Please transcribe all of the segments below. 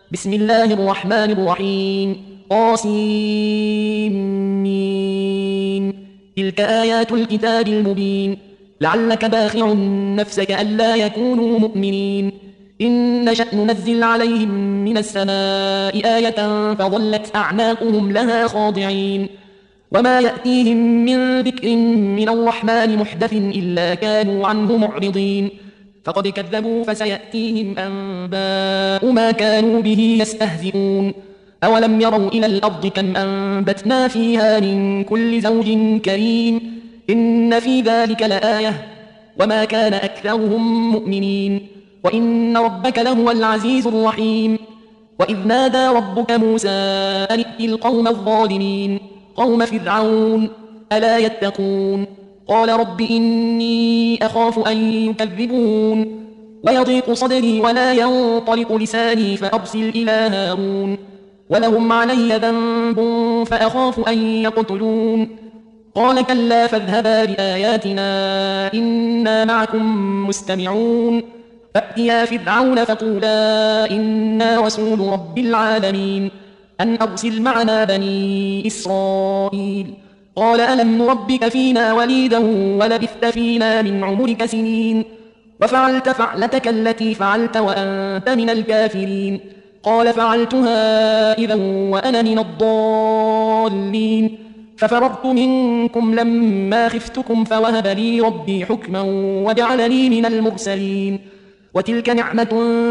بسم الله الرحمن الرحيم طاسيم. تلك آيات الكتاب المبين. لعلك باخع نفسك ألا يكونوا مؤمنين. إن نشأ ننزل عليهم من السماء آية فظلت أعناقهم لها خاضعين. وما يأتيهم من ذكر من الرحمن محدث إلا كانوا عنه معرضين. فقد كذبوا فسيأتيهم أنباء ما كانوا به يستهزئون. أولم يروا إلى الأرض كم أنبتنا فيها من كل زوج كريم. إن في ذلك لآية وما كان أكثرهم مؤمنين وإن ربك لهو العزيز الرحيم. وإذ نادى ربك موسى أن ائت القوم الظالمين قوم فرعون ألا يتقون. قال رب إني أخاف أن يكذبون ويضيق صدري ولا ينطلق لساني فأرسل إلى هارون ولهم علي ذنب فأخاف أن يقتلون. قال كلا فاذهبا بآياتنا إنا معكم مستمعون. فأتيا فرعون فقولا إنا رسول رب العالمين أن أرسل معنا بني إسرائيل. قال ألم نربك فينا وليدا ولبثت فينا من عمرك سنين وفعلت فعلتك التي فعلت وأنت من الكافرين. قال فعلتها إذا وأنا من الضالين ففررت منكم لما خفتكم فوهب لي ربي حكما وجعلني من المرسلين. وتلك نعمة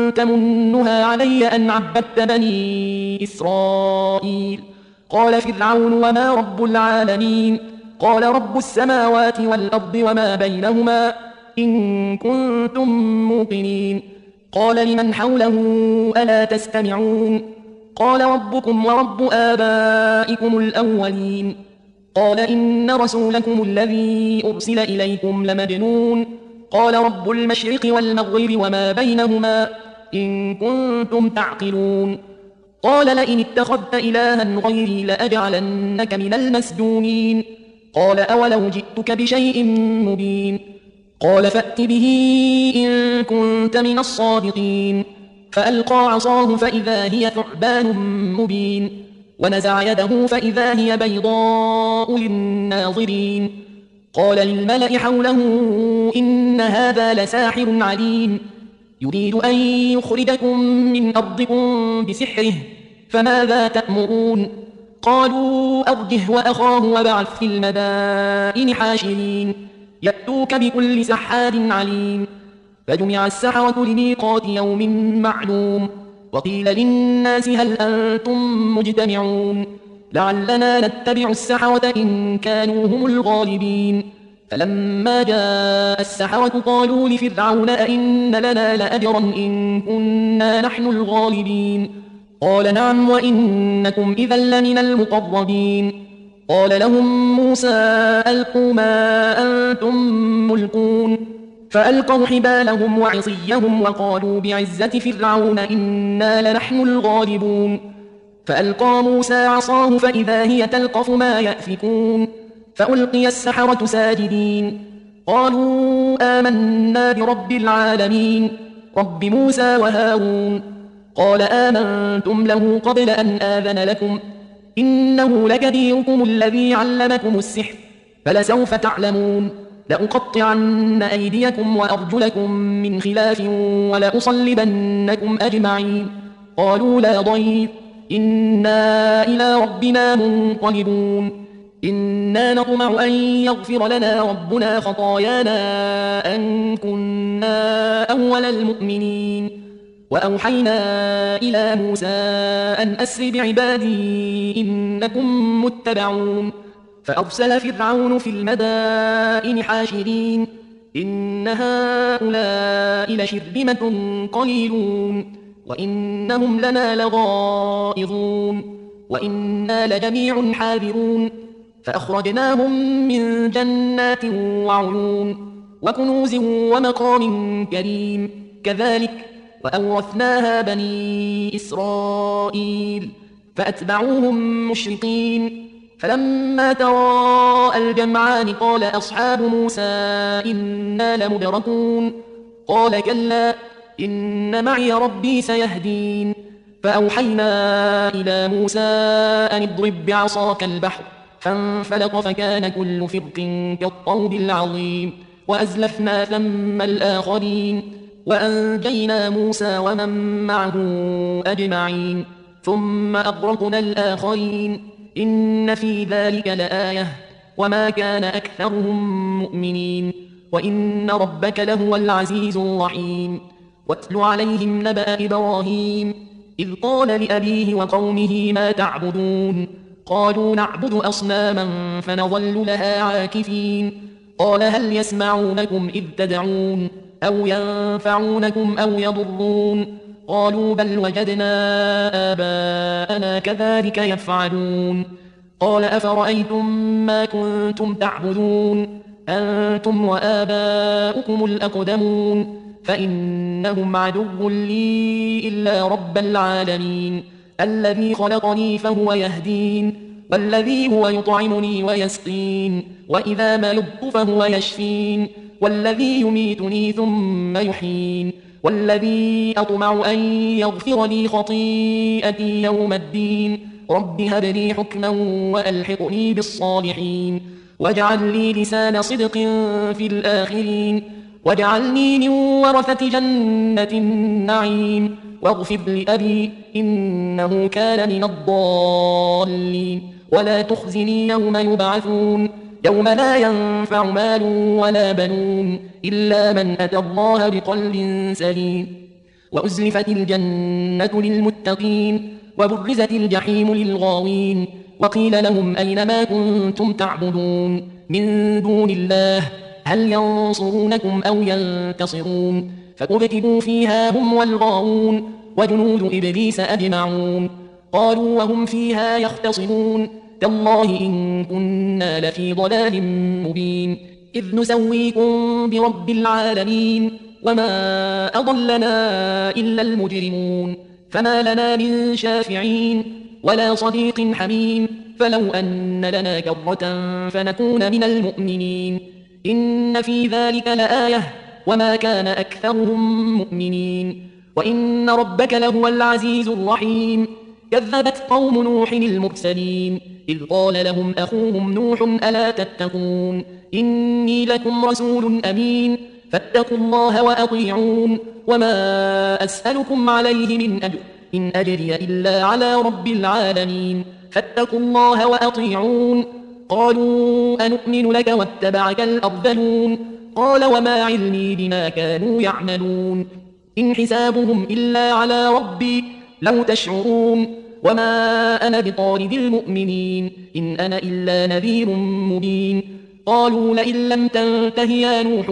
تمنها علي أن عبدت بني إسرائيل. قال فرعون وما رب العالمين. قال رب السماوات والأرض وما بينهما إن كنتم موقنين. قال لمن حوله ألا تستمعون. قال ربكم ورب آبائكم الأولين. قال إن رسولكم الذي أرسل إليكم لمجنون. قال رب المشرق والمغرب وما بينهما إن كنتم تعقلون. قال لئن اتخذت إلها غيري لأجعلنك من المسجونين. قال أولو جئتك بشيء مبين. قال فأت به إن كنت من الصادقين. فألقى عصاه فإذا هي ثعبان مبين ونزع يده فإذا هي بيضاء للناظرين. قال للملأ حوله إن هذا لساحر عليم يريد أن يخرجكم من أرضكم بسحره فماذا تأمرون. قالوا أرجه وأخاه وابعث في المدائن حاشرين يأتوك بكل سحار عليم. فجمع السحرة لميقات يوم معلوم. وقيل للناس هل أنتم مجتمعون لعلنا نتبع السحرة إن كانوا هم الغالبين. فلما جاء السحرة قالوا لفرعون أئن لنا لأجرا إن كنا نحن الغالبين. قال نعم وإنكم إذا لمن المقربين. قال لهم موسى ألقوا ما أنتم ملقون. فألقوا حبالهم وعصيهم وقالوا بعزة فرعون إنا لنحن الغالبون. فألقى موسى عصاه فإذا هي تلقف ما يأفكون. فألقي السحرة ساجدين قالوا آمنا برب العالمين رب موسى وهارون. قال آمنتم له قبل أن آذن لكم إنه لكبيركم الذي علمكم السحر فلسوف تعلمون. لأقطعن أيديكم وأرجلكم من خلاف ولأصلبنكم أجمعين. قالوا لا ضير إنا إلى ربنا منقلبون. إنا نطمع أن يغفر لنا ربنا خطايانا أن كنا أول المؤمنين. وأوحينا إلى موسى أن أسر بعبادي إنكم متبعون. فأرسل فرعون في المدائن حاشرين إن هؤلاء لشرذمة قليلون وإنهم لنا لغائظون وإنا لجميع حاذرون. فأخرجناهم من جنات وعيون وكنوز ومقام كريم كذلك وأورثناها بني إسرائيل فأتبعوهم مشرقين. فلما تراءى الجمعان قال أصحاب موسى إنا لمدركون. قال كلا إن معي ربي سيهدين. فأوحينا إلى موسى أن اضرب بعصاك البحر فانفلق فكان كل فرق كالطود العظيم وأزلفنا ثم الآخرين وأنجينا موسى ومن معه أجمعين ثم أغرقنا الآخرين إن في ذلك لآية وما كان أكثرهم مؤمنين وإن ربك لهو العزيز الرحيم واتل عليهم نبأ إبراهيم إذ قال لأبيه وقومه ما تعبدون قالوا نعبد أصناما فنظل لها عاكفين قال هل يسمعونكم إذ تدعون أو ينفعونكم أو يضرون قالوا بل وجدنا آباءنا كذلك يفعلون قال أفرأيتم ما كنتم تعبدون أنتم وآباؤكم الأقدمون فإنهم عدو لي إلا رب العالمين الذي خلقني فهو يهدين والذي هو يطعمني ويسقين وإذا مرضت فهو يشفين والذي يميتني ثم يحيين والذي أطمع أن يغفر لي خطيئتي يوم الدين رب هب لي حكما وألحقني بالصالحين واجعل لي لسان صدق في الآخرين واجعلني من ورثة جنة النعيم واغفر لأبي إنه كان من الضالين ولا تخزني يوم يبعثون يوم لا ينفع مال ولا بنون إلا من أتى الله بقلب سليم وأزلفت الجنة للمتقين وبرزت الجحيم للغاوين وقيل لهم أين ما كنتم تعبدون من دون الله هل ينصرونكم أو ينتصرون فكبكبوا فيها هم والغاوون وجنود إبليس أجمعون قالوا وهم فيها يختصمون تالله إن كنا لفي ضلال مبين إذ نسويكم برب العالمين وما أضلنا إلا المجرمون فما لنا من شافعين ولا صديق حميم فلو أن لنا كرة فنكون من المؤمنين إن في ذلك لآية وما كان أكثرهم مؤمنين وإن ربك لهو العزيز الرحيم كذبت قوم نوح المرسلين إذ قال لهم أخوهم نوح ألا تتقون إني لكم رسول أمين فاتقوا الله وأطيعون وما أسألكم عليه من أجر إن أجري إلا على رب العالمين فاتقوا الله وأطيعون قالوا أنؤمن لك واتبعك الأرذلون قال وما علمي بما كانوا يعملون إن حسابهم إلا على ربي لو تشعرون وما أنا بطارد المؤمنين إن أنا إلا نذير مبين قالوا لئن لم تنته يا نوح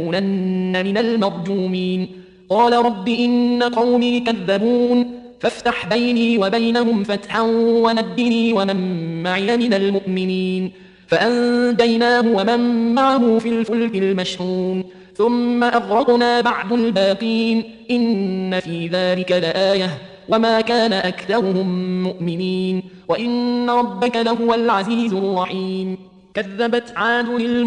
لتكونن من المرجومين قال رب إن قومي كذبون فافتح بيني وبينهم فتحا ونجني ومن معي من المؤمنين فأنجيناه ومن معه في الفلك المشحون ثم أغرقنا بعد الباقين إن في ذلك لآية وما كان أكثرهم مؤمنين وإن ربك لهو العزيز الرحيم كذبت عاد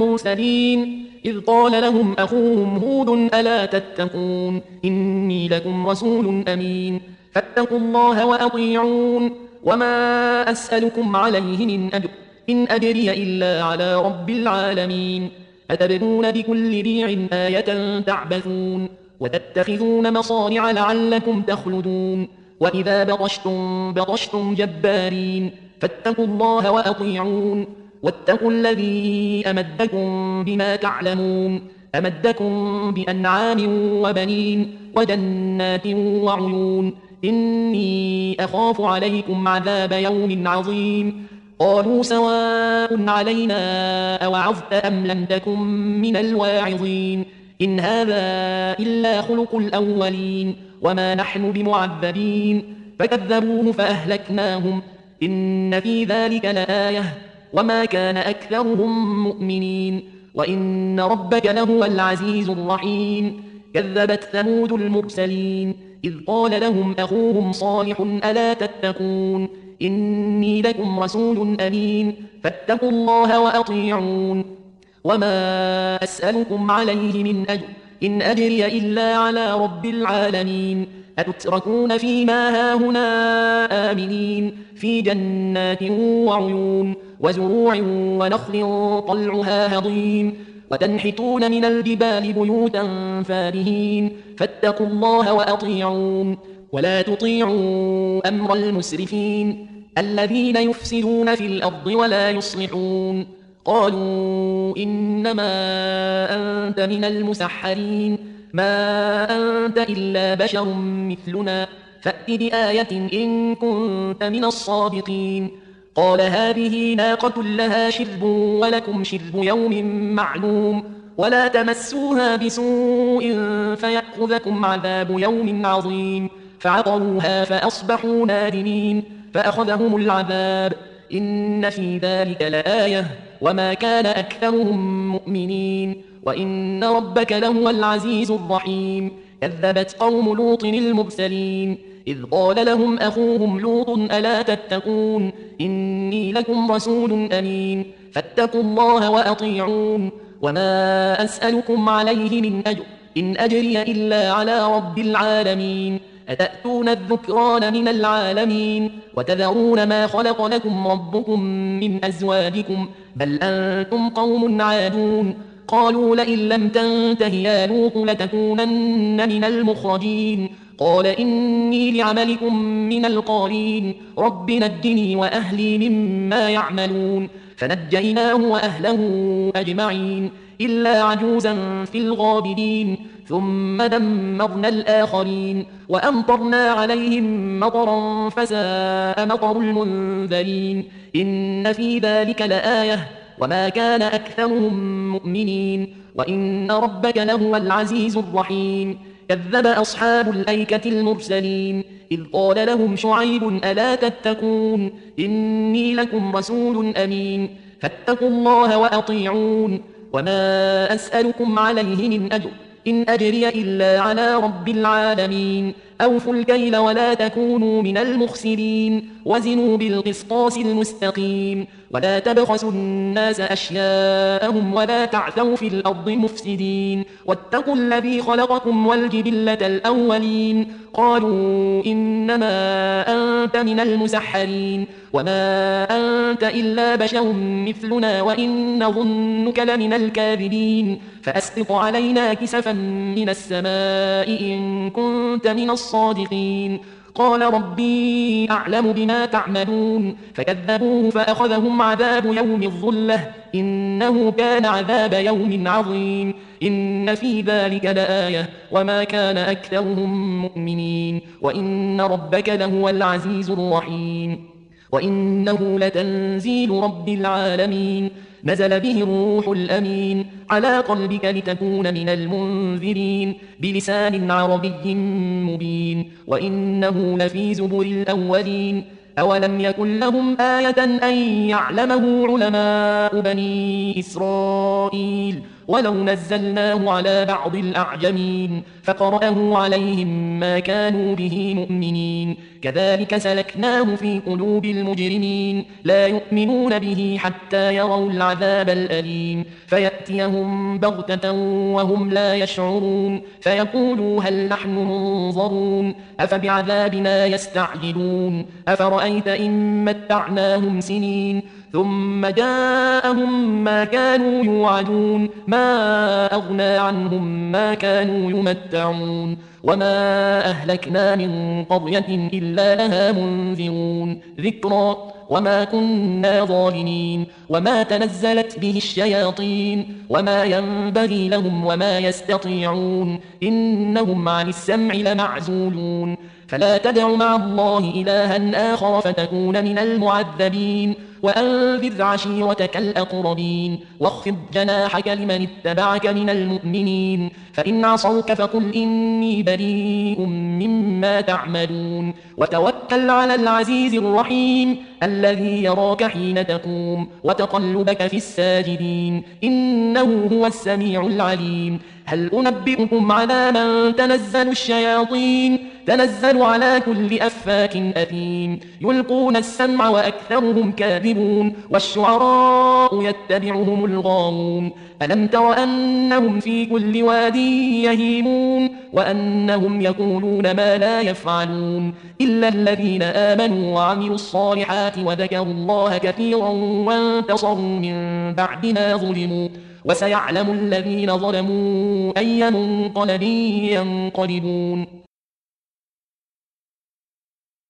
المرسلين إذ قال لهم أخوهم هود ألا تتقون إني لكم رسول أمين فاتقوا الله وأطيعون وما أسألكم عليه من أجر إن أجري إلا على رب العالمين أتبنون بكل ريع آية تعبثون وتتخذون مصارع لعلكم تخلدون وإذا بطشتم جبارين فاتقوا الله وأطيعون واتقوا الذي أمدكم بما تعلمون أمدكم بأنعام وبنين وجنات وعيون إني أخاف عليكم عذاب يوم عظيم قالوا سواء علينا أوعظت أم لم تكن من الواعظين إن هذا إلا خلق الأولين وما نحن بمعذبين فكذبوه فأهلكناهم إن في ذلك لآية وما كان أكثرهم مؤمنين وإن ربك لهو العزيز الرحيم كذبت ثمود المرسلين إذ قال لهم أخوهم صالح ألا تتقون إني لكم رسول أمين فاتقوا الله وأطيعون وما أسألكم عليه من أجر إن أجري إلا على رب العالمين أتتركون فيما هاهنا آمنين في جنات وعيون وزروع ونخل طلعها هضيم وتنحتون من الجبال بيوتا فارهين فاتقوا الله وأطيعون ولا تطيعوا أمر المسرفين الذين يفسدون في الأرض ولا يصلحون قالوا إنما أنت من المسحرين ما أنت إلا بشر مثلنا فأت بآية إن كنت من الصادقين قال هذه ناقة لها شرب ولكم شرب يوم معلوم ولا تمسوها بسوء فيأخذكم عذاب يوم عظيم فعقروها فأصبحوا نادمين فأخذهم العذاب إن في ذلك لآية وما كان أكثرهم مؤمنين وإن ربك لهو العزيز الرحيم كذبت قوم لوط المرسلين إذ قال لهم أخوهم لوط ألا تتقون إني لكم رسول أمين فاتقوا الله وأطيعون وما أسألكم عليه من أجر إن أجري إلا على رب العالمين أتأتون الذكران من العالمين وتذرون ما خلق لكم ربكم من أزواجكم بل أنتم قوم عادون قالوا لئن لم تنته يا لوط لتكونن من المخرجين قال إني لعملكم من القالين رب نجني وأهلي مما يعملون فنجيناه وأهله أجمعين إلا عجوزا في الغابرين ثم دمرنا الآخرين وأمطرنا عليهم مطرا فساء مطر المنذرين إن في ذلك لآية وما كان أكثرهم مؤمنين وإن ربك لهو العزيز الرحيم كذب أصحاب الأيكة المرسلين إذ قال لهم شعيب ألا تتقون إني لكم رسول أمين فاتقوا الله وأطيعون وما أسألكم عليه من أجر إن أجري إلا على رب العالمين أوفوا الكيل ولا تكونوا من المخسرين وزنوا بالقسطاس المستقيم ولا تبخسوا الناس أشياءهم ولا تعثوا في الأرض مفسدين واتقوا الذي خلقكم والجبلة الأولين قالوا إنما أنت من المسحرين وما أنت إلا بشر مثلنا وإن نظنك لمن الكاذبين فأسقط علينا كسفا من السماء إن كنت من الصادقين قال ربي أعلم بما تعملون فكذبوه فأخذهم عذاب يوم الظلة إنه كان عذاب يوم عظيم إن في ذلك لآية وما كان أكثرهم مؤمنين وإن ربك لهو العزيز الرحيم وإنه لتنزيل رب العالمين نزل به الروح الأمين على قلبك لتكون من المنذرين بلسان عربي مبين وإنه لفي زبر الأولين أولم يكن لهم آية أن يعلمه علماء بني إسرائيل ولو نزلناه على بعض الأعجمين فقرأه عليهم ما كانوا به مؤمنين كذلك سلكناه في قلوب المجرمين لا يؤمنون به حتى يروا العذاب الأليم فيأتيهم بغتة وهم لا يشعرون فيقولوا هل نحن منظرون أفبعذابنا يستعجلون أفرأيت إن متعناهم سنين ثم جاءهم ما كانوا يوعدون ما أغنى عنهم ما كانوا يمتعون وما أهلكنا من قرية إلا لها منذرون ذكرى وما كنا ظالمين وما تنزلت به الشياطين وما ينبغي لهم وما يستطيعون إنهم عن السمع لمعزولون فلا تدع مع الله إلها آخر فتكون من المعذبين وأنذر عشيرتك الأقربين واخفض جناحك لمن اتبعك من المؤمنين فإن عصوك فقل إني بريء مما تعملون وتوكل على العزيز الرحيم الذي يراك حين تقوم وتقلبك في الساجدين إنه هو السميع العليم هل أنبئكم على من تنزل الشياطين تنزل على كل أفاك أثيم يلقون السمع وأكثرهم كاذبون والشعراء يتبعهم الغاوون ألم تر أنهم في كل واد يهيمون وأنهم يقولون ما لا يفعلون إلا الذين آمنوا وعملوا الصالحات وذكروا الله كثيرا وانتصروا من بعد ما ظلموا وسيعلم الذين ظلموا أي منقلب ينقلبون